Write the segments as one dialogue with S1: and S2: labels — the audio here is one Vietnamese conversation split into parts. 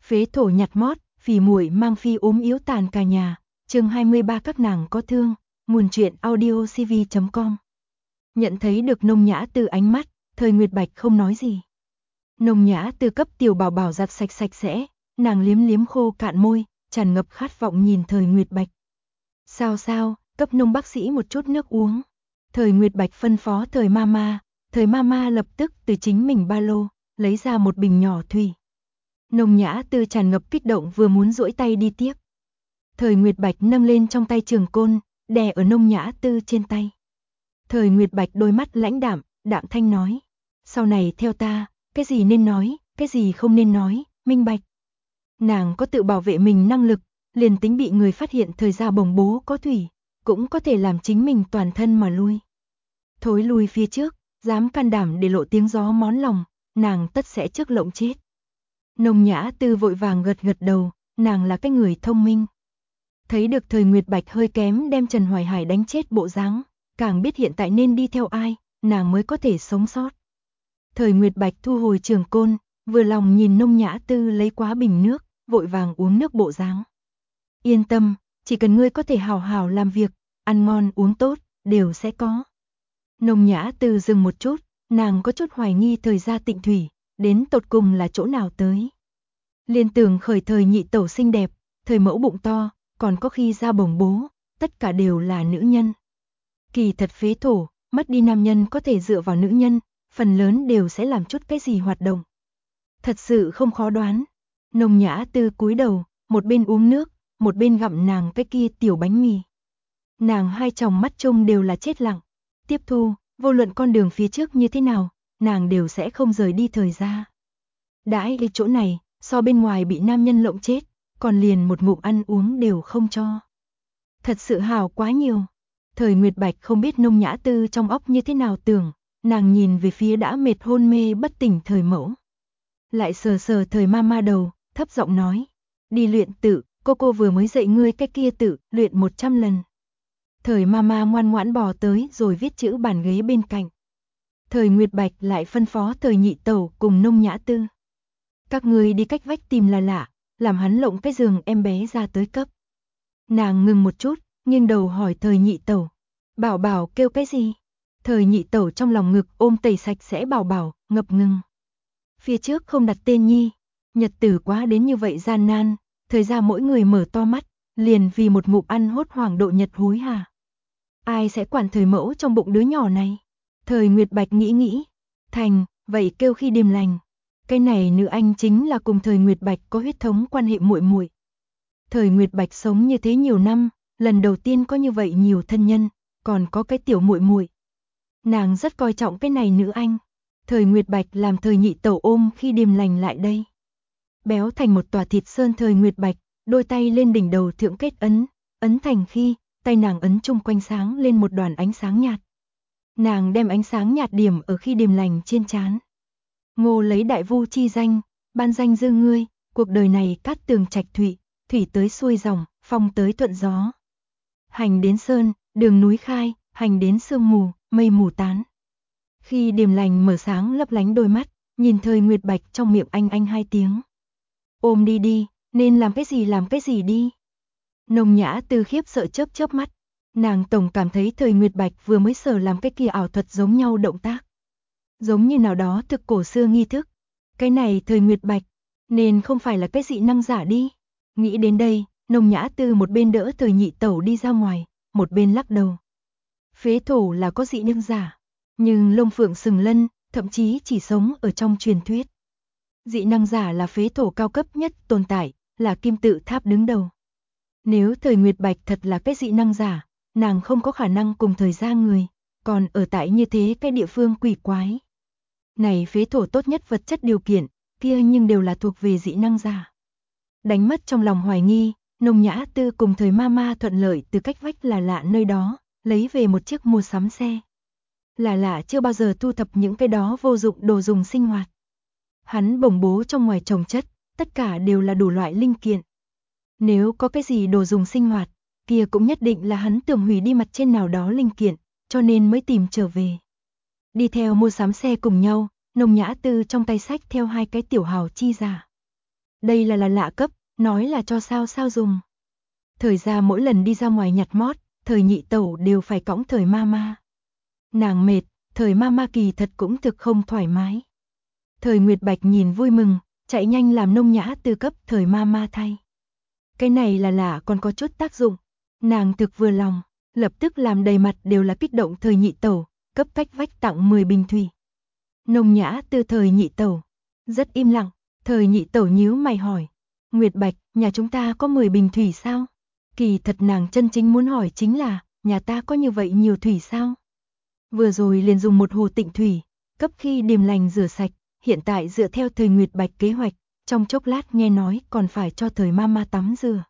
S1: Phế thổ nhặt mót, phì muội mang phi ốm yếu tàn cả nhà. Chương 23 các nàng có thương. Nguồn truyện audiocv.com. Nhận thấy được Nông Nhã Tư ánh mắt, Thời Nguyệt Bạch không nói gì. Nông Nhã Tư cấp tiểu bảo bảo giặt sạch sạch sẽ, nàng liếm liếm khô cạn môi, tràn ngập khát vọng nhìn Thời Nguyệt Bạch. Sao, cấp Nông bác sĩ một chút nước uống. Thời Nguyệt Bạch phân phó Thời Mama lập tức từ chính mình ba lô, lấy ra một bình nhỏ thủy. Nông Nhã Tư tràn ngập kích động vừa muốn duỗi tay đi tiếp. Thời Nguyệt Bạch nâng lên trong tay trường côn, đè ở Nông Nhã Tư trên tay. Thời Nguyệt Bạch đôi mắt lãnh đạm, đạm thanh nói. Sau này theo ta, cái gì nên nói, cái gì không nên nói, minh bạch. Nàng có tự bảo vệ mình năng lực, liền tính bị người phát hiện thời gia bồng bố có thủy, cũng có thể làm chính mình toàn thân mà lui. Thối lui phía trước, dám can đảm để lộ tiếng gió món lòng, nàng tất sẽ trước lộng chết. Nông Nhã Tư vội vàng gật đầu, nàng là cái người thông minh. Thấy được Thời Nguyệt Bạch hơi kém đem Trần Hoài Hải đánh chết bộ dáng, càng biết hiện tại nên đi theo ai, nàng mới có thể sống sót. Thời Nguyệt Bạch thu hồi trường côn, vừa lòng nhìn Nông Nhã Tư lấy quá bình nước, vội vàng uống nước bộ dáng. Yên tâm, chỉ cần ngươi có thể hào hào làm việc, ăn ngon uống tốt, đều sẽ có. Nông Nhã Tư dừng một chút, nàng có chút hoài nghi Thời gia Tịnh Thủy, đến tột cùng là chỗ nào tới. Liên tưởng khởi Thời nhị tẩu xinh đẹp, Thời mẫu bụng to, còn có khi ra bồng bố, tất cả đều là nữ nhân. Kỳ thật phế thổ, mất đi nam nhân có thể dựa vào nữ nhân, phần lớn đều sẽ làm chút cái gì hoạt động. Thật sự không khó đoán. Nông Nhã Tư cúi đầu, một bên uống nước, một bên gặm nàng cái kia tiểu bánh mì. Nàng hai tròng mắt trông đều là chết lặng. Tiếp thu, vô luận con đường phía trước như thế nào, nàng đều sẽ không rời đi Thời gia. Đãi ở chỗ này, so bên ngoài bị nam nhân lộng chết, còn liền một ngụm ăn uống đều không cho. Thật sự hào quá nhiều. Thời Nguyệt Bạch không biết Nông Nhã Tư trong óc như thế nào tưởng, nàng nhìn về phía đã mệt hôn mê bất tỉnh Thời mẫu. Lại sờ Thời Mama đầu, thấp giọng nói, đi luyện tự, cô vừa mới dạy ngươi cái kia tự, luyện 100 lần. Thời Mama ngoan ngoãn bò tới rồi viết chữ bàn ghế bên cạnh. Thời Nguyệt Bạch lại phân phó Thời nhị tẩu cùng Nông Nhã Tư. Các ngươi đi cách vách tìm là lạ, làm hắn lộng cái giường em bé ra tới cấp. Nàng ngừng một chút, nghiêng đầu hỏi Thời nhị tẩu. Bảo bảo kêu cái gì? Thời nhị tẩu trong lòng ngực ôm tẩy sạch sẽ bảo bảo, ngập ngừng. Phía trước không đặt tên nhi, nhật tử quá đến như vậy gian nan, Thời gia mỗi người mở to mắt, liền vì một ngụm ăn hốt hoảng độ nhật hối hả. Ai sẽ quản Thời mẫu trong bụng đứa nhỏ này? Thời Nguyệt Bạch nghĩ, thành, vậy kêu khi điềm lành. Cái này nữ anh chính là cùng Thời Nguyệt Bạch có huyết thống quan hệ muội muội. Thời Nguyệt Bạch sống như thế nhiều năm, lần đầu tiên có như vậy nhiều thân nhân, còn có cái tiểu muội muội. Nàng rất coi trọng cái này nữ anh. Thời Nguyệt Bạch làm Thời nhị tẩu ôm khi điềm lành lại đây. Béo thành một tòa thịt sơn Thời Nguyệt Bạch, đôi tay lên đỉnh đầu thượng kết ấn thành khi, tay nàng ấn chung quanh sáng lên một đoàn ánh sáng nhạt. Nàng đem ánh sáng nhạt điểm ở khi điềm lành trên trán. Ngô lấy đại vu chi danh, ban danh dư ngươi, cuộc đời này cát tường trạch thủy, thủy tới xuôi dòng, phong tới thuận gió. Hành đến sơn, đường núi khai, hành đến sương mù, mây mù tán. Khi điềm lành mở sáng lấp lánh đôi mắt, nhìn Thời Nguyệt Bạch trong miệng anh hai tiếng. Ôm đi, nên làm cái gì đi. Nông Nhã Tư khiếp sợ chớp mắt, nàng tổng cảm thấy Thời Nguyệt Bạch vừa mới sở làm cái kia ảo thuật giống nhau động tác. Giống như nào đó thực cổ xưa nghi thức. Cái này Thời Nguyệt Bạch, nên không phải là cái dị năng giả đi. Nghĩ đến đây, Nông Nhã Tư một bên đỡ Thời nhị tẩu đi ra ngoài, một bên lắc đầu. Phế thổ là có dị năng giả, nhưng lông phượng sừng lân, thậm chí chỉ sống ở trong truyền thuyết. Dị năng giả là phế thổ cao cấp nhất tồn tại, là kim tự tháp đứng đầu. Nếu Thời Nguyệt Bạch thật là cái dị năng giả, nàng không có khả năng cùng Thời gia người, còn ở tại như thế cái địa phương quỷ quái. Này phế thổ tốt nhất vật chất điều kiện, kia nhưng đều là thuộc về dị năng giả. Đánh mất trong lòng hoài nghi, Nông Nhã Tư cùng Thời Mama thuận lợi từ cách vách là lạ nơi đó, lấy về một chiếc mua sắm xe. Là lạ chưa bao giờ thu thập những cái đó vô dụng đồ dùng sinh hoạt. Hắn bồng bố trong ngoài trồng chất, tất cả đều là đủ loại linh kiện. Nếu có cái gì đồ dùng sinh hoạt, kia cũng nhất định là hắn tưởng hủy đi mặt trên nào đó linh kiện, cho nên mới tìm trở về. Đi theo mua sắm xe cùng nhau, Nông Nhã Tư trong tay xách theo hai cái tiểu hào chi giả. đây là lạ cấp, nói là cho sao dùng. Thời ra mỗi lần đi ra ngoài nhặt mót, thời nhị tẩu đều phải cõng thời mama. Nàng mệt, thời mama kỳ thật cũng thực không thoải mái. Thời Nguyệt Bạch nhìn vui mừng, chạy nhanh làm Nông Nhã Tư cấp thời mama thay. Cái này là lạ còn có chút tác dụng, nàng thực vừa lòng, lập tức làm đầy mặt đều là kích động thời nhị tẩu, cấp cách vách tặng 10 bình thủy. Nông Nhã Tư thời nhị tẩu, rất im lặng, thời nhị tẩu nhíu mày hỏi, Nguyệt Bạch, nhà chúng ta có 10 bình thủy sao? Kỳ thật nàng chân chính muốn hỏi chính là, nhà ta có như vậy nhiều thủy sao? Vừa rồi liền dùng một hồ tịnh thủy, cấp khi điềm lành rửa sạch, hiện tại dựa theo thời Nguyệt Bạch kế hoạch, trong chốc lát nghe nói còn phải cho thời mama tắm rửa.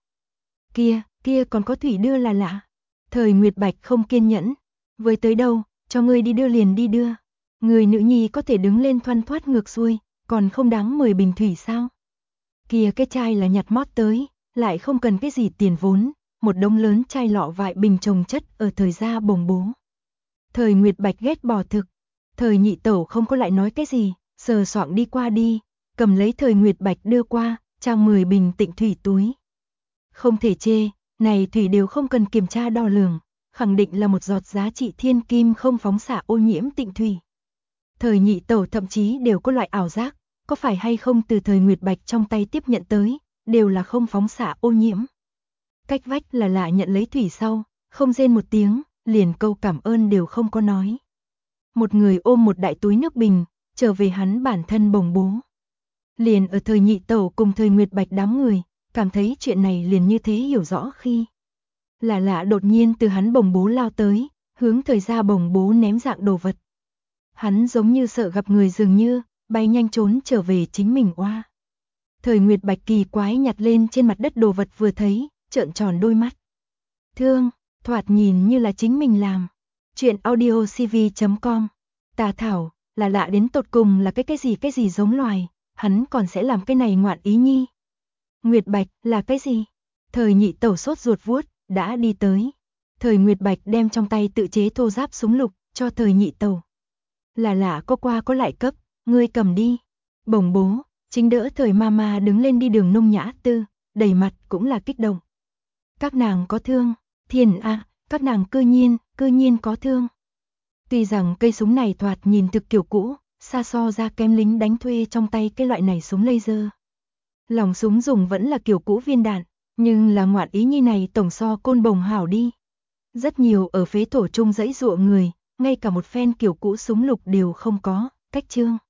S1: Kia còn có thủy đưa là lạ. Thời Nguyệt Bạch không kiên nhẫn, với tới đâu, cho ngươi đi đưa liền đi đưa. Người nữ nhi có thể đứng lên thoăn thoát ngược xuôi, còn không đáng 10 bình thủy sao? Kia cái chai là nhặt mót tới, lại không cần cái gì tiền vốn, một đống lớn chai lọ vại bình chồng chất ở thời gia bồng bố. Thời Nguyệt Bạch ghét bỏ thực, thời nhị tẩu không có lại nói cái gì, sờ soạng đi qua đi, cầm lấy thời Nguyệt Bạch đưa qua, trang 10 bình tịnh thủy túi. Không thể chê, này thủy đều không cần kiểm tra đo lường, khẳng định là một giọt giá trị thiên kim không phóng xạ ô nhiễm tịnh thủy. Thời nhị tẩu thậm chí đều có loại ảo giác, có phải hay không từ thời Nguyệt Bạch trong tay tiếp nhận tới, đều là không phóng xạ ô nhiễm. Cách vách là lạ nhận lấy thủy sau, không rên một tiếng, liền câu cảm ơn đều không có nói. Một người ôm một đại túi nước bình, trở về hắn bản thân bồng bố. Liền ở thời nhị tẩu cùng thời Nguyệt Bạch đám người, cảm thấy chuyện này liền như thế hiểu rõ khi. Là lạ đột nhiên từ hắn bồng bố lao tới, hướng thời gia bồng bố ném dạng đồ vật. Hắn giống như sợ gặp người dường như, bay nhanh trốn trở về chính mình oa. Thời Nguyệt Bạch kỳ quái nhặt lên trên mặt đất đồ vật vừa thấy, trợn tròn đôi mắt. Thương, thoạt nhìn như là chính mình làm. Chuyện audiocv.com. Tà Thảo, là lạ đến tột cùng là cái gì giống loài, hắn còn sẽ làm cái này ngoạn ý nhi. Nguyệt Bạch, là cái gì? Thời nhị tẩu sốt ruột vuốt, đã đi tới. Thời Nguyệt Bạch đem trong tay tự chế thô giáp súng lục, cho thời nhị tẩu. Là lạ có qua có lại cấp, ngươi cầm đi. Bồng bố, chính đỡ thời mama đứng lên đi đường Nông Nhã Tư, đầy mặt cũng là kích động. Các nàng có thương, thiên a, các nàng cư nhiên có thương. Tuy rằng cây súng này thoạt nhìn thực kiểu cũ, xa so ra kém lính đánh thuê trong tay cái loại này súng laser. Lòng súng dùng vẫn là kiểu cũ viên đạn, nhưng là ngoạn ý nhi này tổng so côn bồng hảo đi. Rất nhiều ở phế thổ trung dãy dụa người, ngay cả một phen kiểu cũ súng lục đều không có, cách trương.